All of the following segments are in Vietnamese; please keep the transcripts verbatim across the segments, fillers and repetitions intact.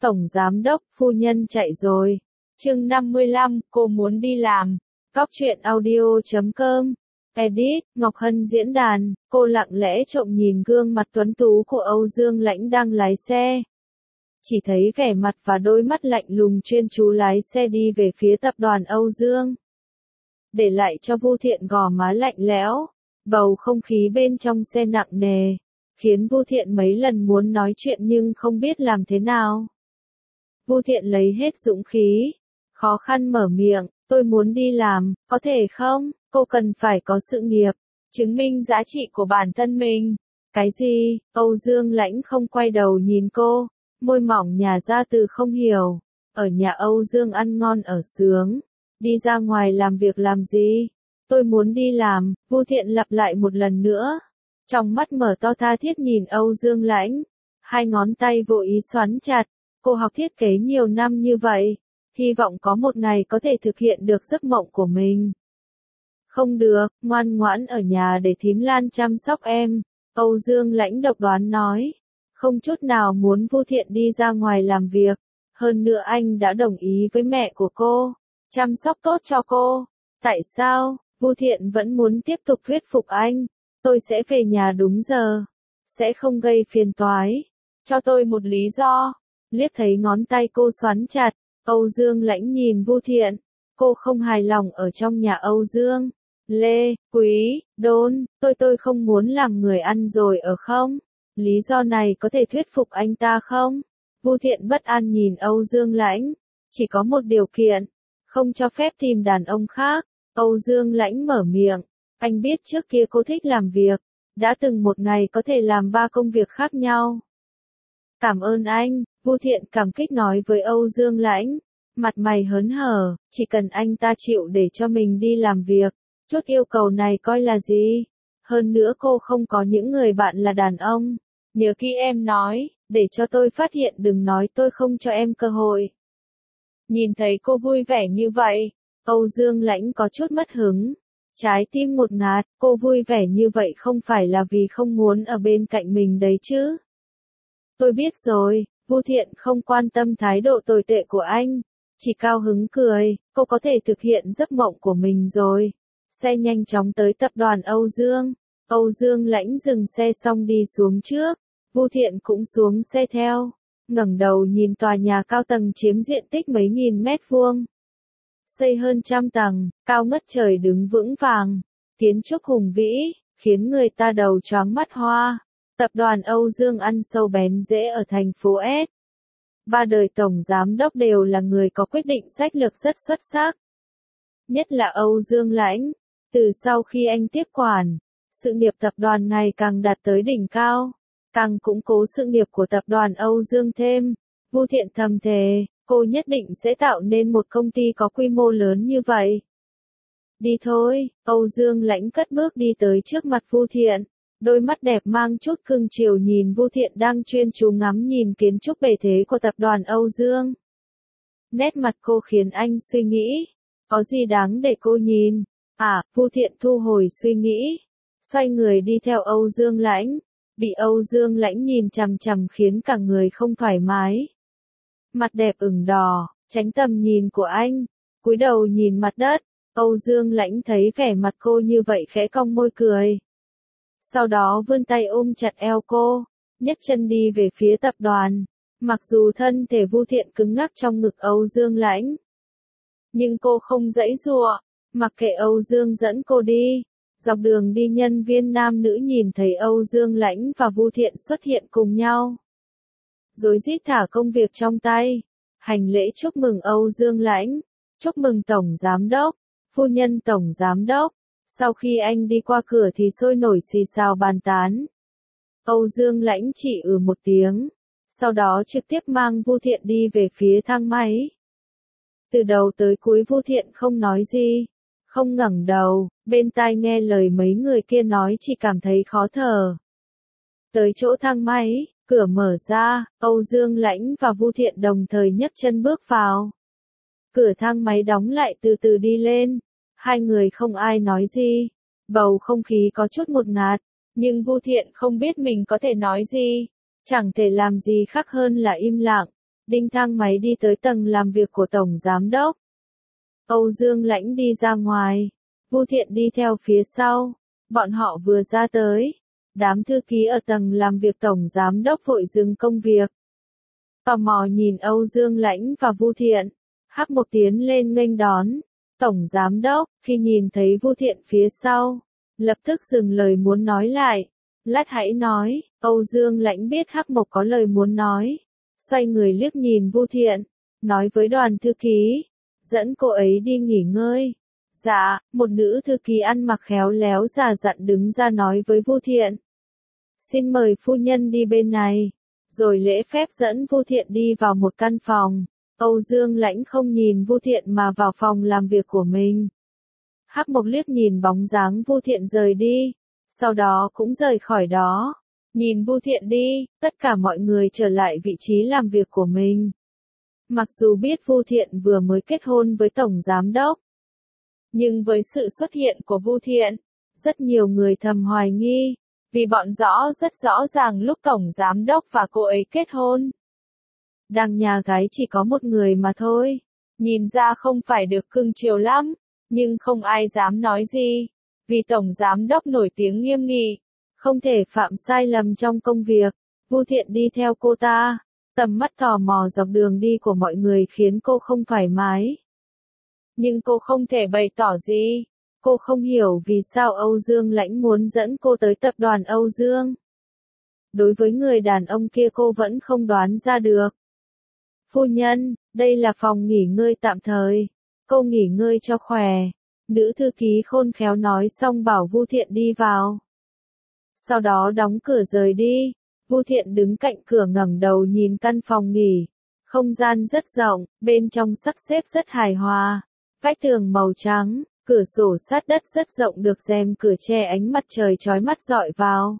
Tổng giám đốc, phu nhân chạy rồi. Chương năm mươi lăm, cô muốn đi làm. Cóc truyện audio chấm com. Edit, Ngọc Hân diễn đàn, cô lặng lẽ trộm nhìn gương mặt tuấn tú của Âu Dương Lãnh đang lái xe. Chỉ thấy vẻ mặt và đôi mắt lạnh lùng chuyên chú lái xe đi về phía tập đoàn Âu Dương. Để lại cho Vu Thiện gò má lạnh lẽo, bầu không khí bên trong xe nặng nề, khiến Vu Thiện mấy lần muốn nói chuyện nhưng không biết làm thế nào. Vu Thiện lấy hết dũng khí, khó khăn mở miệng, tôi muốn đi làm, có thể không? Cô cần phải có sự nghiệp, chứng minh giá trị của bản thân mình. Cái gì? Âu Dương Lãnh không quay đầu nhìn cô, môi mỏng nhả ra từ không hiểu. Ở nhà Âu Dương ăn ngon ở sướng, đi ra ngoài làm việc làm gì? Tôi muốn đi làm, Vu Thiện lặp lại một lần nữa. Trong mắt mở to tha thiết nhìn Âu Dương Lãnh, hai ngón tay vô ý xoắn chặt. Cô học thiết kế nhiều năm như vậy, hy vọng có một ngày có thể thực hiện được giấc mộng của mình. Không được, ngoan ngoãn ở nhà để thím Lan chăm sóc em, Âu Dương Lãnh độc đoán nói. Không chút nào muốn Vu Thiện đi ra ngoài làm việc, hơn nữa anh đã đồng ý với mẹ của cô, chăm sóc tốt cho cô. Tại sao? Vu Thiện vẫn muốn tiếp tục thuyết phục anh. Tôi sẽ về nhà đúng giờ, sẽ không gây phiền toái. Cho tôi một lý do. Liếc thấy ngón tay cô xoắn chặt, Âu Dương Lãnh nhìn Vu Thiện. Cô không hài lòng ở trong nhà Âu Dương. Lê, Quý, Đôn, tôi tôi không muốn làm người ăn rồi ở không? Lý do này có thể thuyết phục anh ta không? Vu Thiện bất an nhìn Âu Dương Lãnh. Chỉ có một điều kiện, không cho phép tìm đàn ông khác. Âu Dương Lãnh mở miệng. Anh biết trước kia cô thích làm việc, đã từng một ngày có thể làm ba công việc khác nhau. Cảm ơn anh, Vu Thiện cảm kích nói với Âu Dương Lãnh, mặt mày hớn hở, chỉ cần anh ta chịu để cho mình đi làm việc, chút yêu cầu này coi là gì? Hơn nữa cô không có những người bạn là đàn ông. Nhớ khi em nói, để cho tôi phát hiện đừng nói tôi không cho em cơ hội. Nhìn thấy cô vui vẻ như vậy, Âu Dương Lãnh có chút mất hứng. Trái tim ngột ngạt, cô vui vẻ như vậy không phải là vì không muốn ở bên cạnh mình đấy chứ. Tôi biết rồi, Vu Thiện không quan tâm thái độ tồi tệ của anh, chỉ cao hứng cười, cô có thể thực hiện giấc mộng của mình rồi. Xe nhanh chóng tới tập đoàn Âu Dương, Âu Dương Lãnh dừng xe xong đi xuống trước, Vu Thiện cũng xuống xe theo, ngẩng đầu nhìn tòa nhà cao tầng chiếm diện tích mấy nghìn mét vuông. Xây hơn trăm tầng, cao ngất trời đứng vững vàng, kiến trúc hùng vĩ, khiến người ta đầu choáng mắt hoa. Tập đoàn Âu Dương ăn sâu bén rễ ở thành phố S. Ba đời tổng giám đốc đều là người có quyết định sách lược rất xuất sắc. Nhất là Âu Dương Lãnh, từ sau khi anh tiếp quản, sự nghiệp tập đoàn ngày càng đạt tới đỉnh cao, càng củng cố sự nghiệp của tập đoàn Âu Dương thêm. Vu Thiện thầm thề, cô nhất định sẽ tạo nên một công ty có quy mô lớn như vậy. Đi thôi, Âu Dương Lãnh cất bước đi tới trước mặt Vu Thiện, đôi mắt đẹp mang chút cưng chiều nhìn Vu Thiện đang chuyên chú ngắm nhìn kiến trúc bề thế của tập đoàn Âu Dương. Nét mặt cô khiến anh suy nghĩ, có gì đáng để cô nhìn? À, Vu Thiện thu hồi suy nghĩ, xoay người đi theo Âu Dương Lãnh, bị Âu Dương Lãnh nhìn chằm chằm khiến cả người không thoải mái. Mặt đẹp ửng đỏ, tránh tầm nhìn của anh, cúi đầu nhìn mặt đất, Âu Dương Lãnh thấy vẻ mặt cô như vậy khẽ cong môi cười. Sau đó vươn tay ôm chặt eo cô, nhấc chân đi về phía tập đoàn. Mặc dù thân thể Vu Thiện cứng ngắc trong ngực Âu Dương Lãnh, nhưng cô không giãy giụa, mặc kệ Âu Dương dẫn cô đi. Dọc đường đi nhân viên nam nữ nhìn thấy Âu Dương Lãnh và Vu Thiện xuất hiện cùng nhau, rối rít thả công việc trong tay, hành lễ chúc mừng Âu Dương Lãnh, chúc mừng Tổng Giám Đốc, phu nhân Tổng Giám Đốc. Sau khi anh đi qua cửa thì sôi nổi xì xào bàn tán. Âu Dương Lãnh chỉ ừ một tiếng, sau đó trực tiếp mang Vu Thiện đi về phía thang máy. Từ đầu tới cuối Vu Thiện không nói gì, không ngẩng đầu, bên tai nghe lời mấy người kia nói chỉ cảm thấy khó thở. Tới chỗ thang máy, cửa mở ra, Âu Dương Lãnh và Vu Thiện đồng thời nhấc chân bước vào. Cửa thang máy đóng lại từ từ đi lên. Hai người không ai nói gì, bầu không khí có chút ngột ngạt, nhưng Vu Thiện không biết mình có thể nói gì, chẳng thể làm gì khác hơn là im lặng. đinh thang máy đi tới tầng làm việc của Tổng Giám Đốc. Âu Dương Lãnh đi ra ngoài, Vu Thiện đi theo phía sau, bọn họ vừa ra tới. Đám thư ký ở tầng làm việc Tổng Giám Đốc vội dừng công việc. Tò mò nhìn Âu Dương Lãnh và Vu Thiện, Hắc Mộc tiến lên nghênh đón. Tổng Giám Đốc, khi nhìn thấy Vu Thiện phía sau, lập tức dừng lời muốn nói lại. Lát hãy nói, Âu Dương Lãnh biết Hắc Mộc có lời muốn nói. Xoay người liếc nhìn Vu Thiện, nói với đoàn thư ký, dẫn cô ấy đi nghỉ ngơi. Dạ, một nữ thư ký ăn mặc khéo léo già dặn đứng ra nói với Vu Thiện. Xin mời phu nhân đi bên này, rồi lễ phép dẫn Vu Thiện đi vào một căn phòng. Âu Dương Lãnh không nhìn Vu Thiện mà vào phòng làm việc của mình. Hắc Mộc liếc nhìn bóng dáng Vu Thiện rời đi, sau đó cũng rời khỏi đó. Nhìn Vu Thiện đi, tất cả mọi người trở lại vị trí làm việc của mình. Mặc dù biết Vu Thiện vừa mới kết hôn với Tổng Giám Đốc, nhưng với sự xuất hiện của Vu Thiện, rất nhiều người thầm hoài nghi, vì bọn rõ rất rõ ràng lúc Tổng Giám Đốc và cô ấy kết hôn. Đằng nhà gái chỉ có một người mà thôi, nhìn ra không phải được cưng chiều lắm, nhưng không ai dám nói gì, vì Tổng Giám Đốc nổi tiếng nghiêm nghị, không thể phạm sai lầm trong công việc. Vu Thiện đi theo cô ta, tầm mắt tò mò dọc đường đi của mọi người khiến cô không thoải mái. Nhưng cô không thể bày tỏ gì, cô không hiểu vì sao Âu Dương Lãnh muốn dẫn cô tới tập đoàn Âu Dương. Đối với người đàn ông kia cô vẫn không đoán ra được. Phu nhân, đây là phòng nghỉ ngơi tạm thời, cô nghỉ ngơi cho khỏe. Nữ thư ký khôn khéo nói xong bảo Vu Thiện đi vào. Sau đó đóng cửa rời đi. Vu Thiện đứng cạnh cửa ngẩng đầu nhìn căn phòng nghỉ. Không gian rất rộng, bên trong sắp xếp rất hài hòa. Vách tường màu trắng, cửa sổ sát đất rất rộng được rèm cửa che ánh mặt trời chói mắt rọi vào.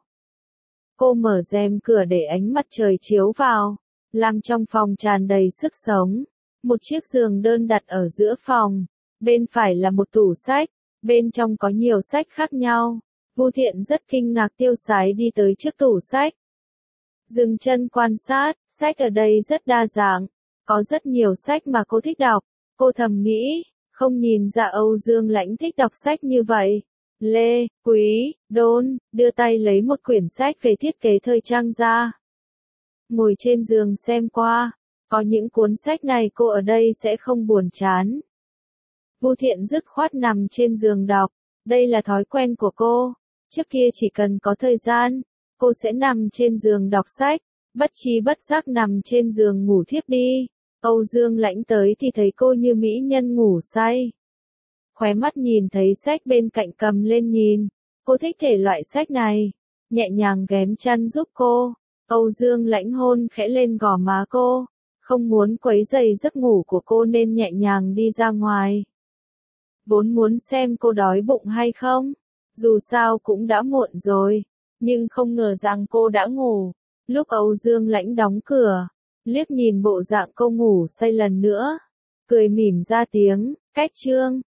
Cô mở rèm cửa để ánh mặt trời chiếu vào, làm trong phòng tràn đầy sức sống. Một chiếc giường đơn đặt ở giữa phòng, bên phải là một tủ sách, bên trong có nhiều sách khác nhau. Vu Thiện rất kinh ngạc tiêu sái đi tới trước tủ sách. Dừng chân quan sát, sách ở đây rất đa dạng, có rất nhiều sách mà cô thích đọc. Cô thầm nghĩ, không nhìn ra Âu Dương Lãnh thích đọc sách như vậy. Lê, Quý, Đôn, đưa tay lấy một quyển sách về thiết kế thời trang ra. Ngồi trên giường xem qua, có những cuốn sách này cô ở đây sẽ không buồn chán. Vu Thiện dứt khoát nằm trên giường đọc, đây là thói quen của cô. Trước kia chỉ cần có thời gian, cô sẽ nằm trên giường đọc sách, bất trí bất giác nằm trên giường ngủ thiếp đi. Âu Dương Lãnh tới thì thấy cô như mỹ nhân ngủ say. Khóe mắt nhìn thấy sách bên cạnh cầm lên nhìn, cô thích thể loại sách này, nhẹ nhàng ghém chăn giúp cô. Âu Dương Lãnh hôn khẽ lên gò má cô, không muốn quấy rầy giấc ngủ của cô nên nhẹ nhàng đi ra ngoài. Vốn muốn xem cô đói bụng hay không, dù sao cũng đã muộn rồi, nhưng không ngờ rằng cô đã ngủ. Lúc Âu Dương Lãnh đóng cửa, liếc nhìn bộ dạng cô ngủ say lần nữa, cười mỉm ra tiếng, cách chương.